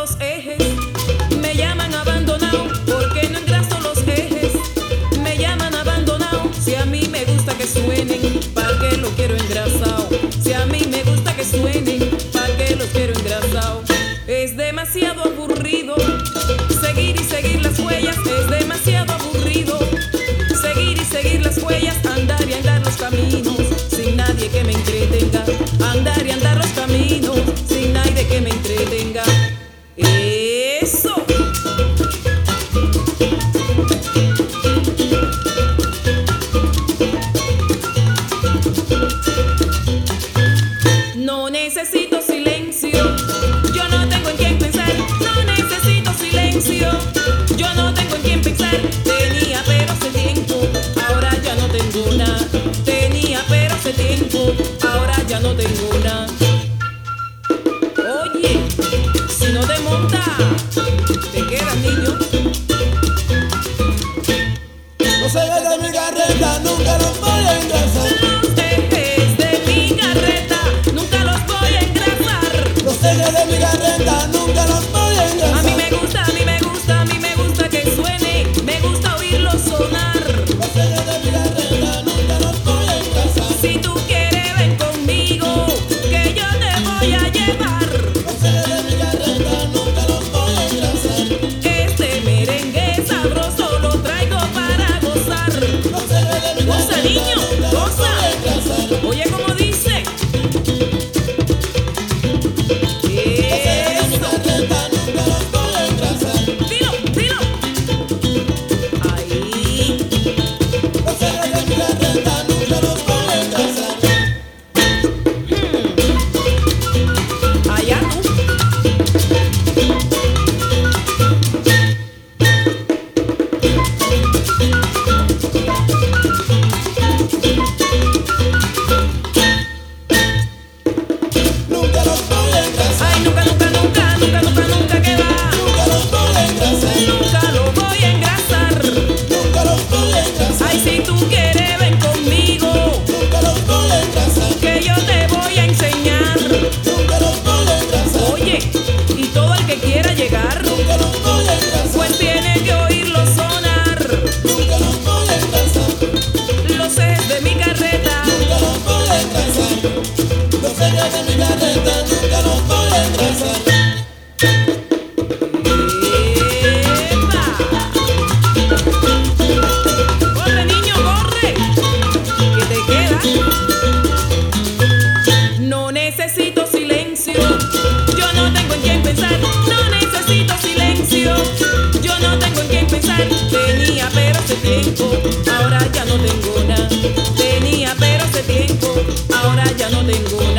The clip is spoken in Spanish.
los ejes, me llaman abandonado porque no engraso los ejes. Me llaman abandonado, si a mí me gusta que suenen, ¿para qué lo quiero engrasado? Si a mí me gusta que suenen, ¿para qué los quiero engrasado? Es demasiado aburrido seguir y seguir las huellas, es demasiado aburrido seguir y seguir las huellas, andar y andar los caminos sin nadie que me entretenga, andar y andar los caminos sin nadie que me entretenga. Eso. No necesito silencio, yo no tengo en quién pensar. No necesito silencio, yo no tengo en quién pensar. Tenía pero hace tiempo, ahora ya no tengo nada. Tenía pero hace tiempo, ahora ya no tengo nada. Oye, si no te montas, te quedas, niño. Los ejes de mi carreta nunca los voy a engrasar. Los ejes de mi carreta nunca los voy a engrasar. Los ejes de mi carreta nunca los voy a engrasar. A mí me gusta, a mí me gusta, a mí me gusta que suene, me gusta oírlo sonar. Los ejes de mi carreta nunca los voy a engrasar. Si tú quieres, ven conmigo, que yo te voy a llevar. Los ejes de mi carreta nunca los voy a engrasar. Este merengue sabroso lo traigo para gozar. Los ejes de mi Goza, carreta niño, nunca los goza. voy a engrasar. Oye, como dice. Los ejes de mi Eso. carreta nunca los voy a engrasar. Dilo, dilo. Ahí. Los ejes de mi carreta nunca los voy a engrasar. Allá tú. Nunca los voy a engrasar. Ay, nunca, nunca, nunca, nunca, nunca, nunca que va. Nunca los voy a engrasar. Nunca lo voy a engrasar. Nunca los voy a engrasar. Ay, si tú quieres, ven conmigo, Nunca los voy a engrasar. que yo te voy a enseñar. Nunca los voy a engrasar. Oye, y todo el que quiera llegar, Nunca los voy a engrasar. pues tiene que oírlo sonar. Nunca los voy a engrasar. Los ejes de mi carreta, Nunca los voy a engrasar. Los ejes de mi carreta nunca los voy a engrasar. ¡epa! Corre, niño, corre, que te queda. No necesito silencio, yo no tengo en quién pensar. No necesito silencio, yo no tengo en quién pensar. Tenía pero hace tiempo, ahora ya no tengo nada. Tenía pero hace tiempo, ahora ya no tengo nada.